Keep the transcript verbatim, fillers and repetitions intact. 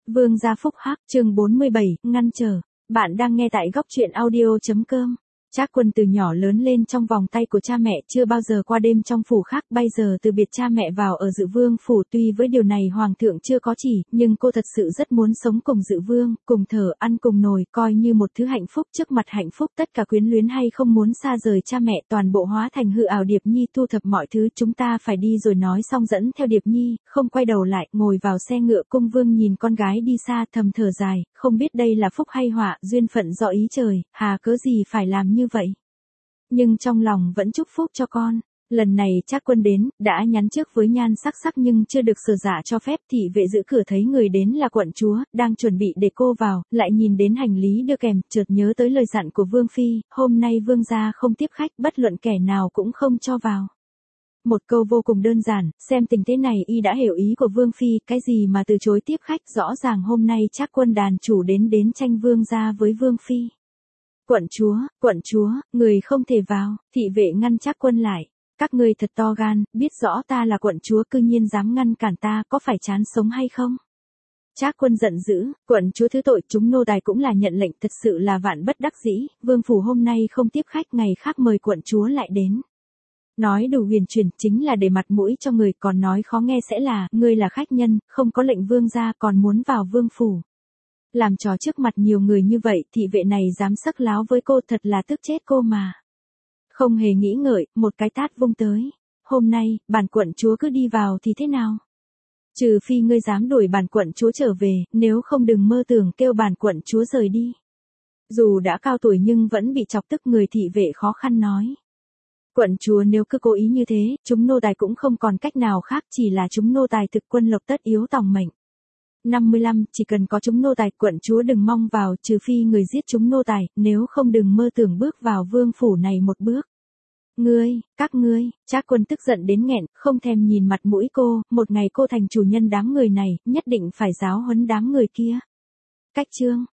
Vương gia phúc hắc, chương bốn mươi bảy, ngăn trở. Bạn đang nghe tại góc truyện audio.com. Trác Quân từ nhỏ lớn lên trong vòng tay của cha mẹ, chưa bao giờ qua đêm trong phủ khác, bây giờ từ biệt cha mẹ vào ở Dự Vương phủ. Tuy với điều này hoàng thượng chưa có chỉ, nhưng cô thật sự rất muốn sống cùng Dự Vương, cùng thở, ăn cùng nồi, coi như một thứ hạnh phúc. Trước mặt hạnh phúc, tất cả quyến luyến hay không muốn xa rời cha mẹ toàn bộ hóa thành hư ảo. Điệp Nhi thu thập mọi thứ, chúng ta phải đi rồi, nói xong dẫn theo Điệp Nhi, không quay đầu lại, ngồi vào xe ngựa. Cung Vương nhìn con gái đi xa, thầm thở dài, không biết đây là phúc hay họa, duyên phận do ý trời, hà cớ gì phải làm như vậy. Nhưng trong lòng vẫn chúc phúc cho con. Lần này Trác Quân đến, đã nhắn trước với nhan sắc sắc nhưng chưa được Sử Dạ cho phép. Thị vệ giữ cửa thấy người đến là quận chúa, đang chuẩn bị để cô vào, lại nhìn đến hành lý đưa kèm, chợt nhớ tới lời dặn của Vương Phi, hôm nay Vương gia không tiếp khách, bất luận kẻ nào cũng không cho vào. Một câu vô cùng đơn giản, xem tình thế này y đã hiểu ý của Vương Phi, cái gì mà từ chối tiếp khách, rõ ràng hôm nay Trác Quân đàn chủ đến đến tranh Vương gia với Vương Phi. Quận chúa, quận chúa, người không thể vào. Thị vệ ngăn Trác Quân lại. Các ngươi thật to gan, biết rõ ta là quận chúa cư nhiên dám ngăn cản ta, có phải chán sống hay không? Trác Quân giận dữ, quận chúa thứ tội, chúng nô tài cũng là nhận lệnh, thật sự là vạn bất đắc dĩ, vương phủ hôm nay không tiếp khách, ngày khác mời quận chúa lại đến. Nói đủ huyền chuyển, chính là để mặt mũi cho người, còn nói khó nghe sẽ là, ngươi là khách nhân, không có lệnh vương gia còn muốn vào vương phủ. Làm trò trước mặt nhiều người như vậy, thị vệ này dám sắc láo với cô, thật là tức chết cô mà. Không hề nghĩ ngợi, một cái tát vung tới. Hôm nay, bản quận chúa cứ đi vào thì thế nào? Trừ phi ngươi dám đuổi bản quận chúa trở về, nếu không đừng mơ tưởng kêu bản quận chúa rời đi. Dù đã cao tuổi nhưng vẫn bị chọc tức, người thị vệ khó khăn nói. Quận chúa nếu cứ cố ý như thế, chúng nô tài cũng không còn cách nào khác, chỉ là chúng nô tài thực quân lộc tất yếu tòng mệnh. năm mươi lăm, chỉ cần có chúng nô tài, quận chúa đừng mong vào, trừ phi người giết chúng nô tài, nếu không đừng mơ tưởng bước vào vương phủ này một bước. Ngươi, các ngươi, Trác Quân tức giận đến nghẹn, không thèm nhìn mặt mũi cô, một ngày cô thành chủ nhân đám người này, nhất định phải giáo huấn đám người kia. Cách chương,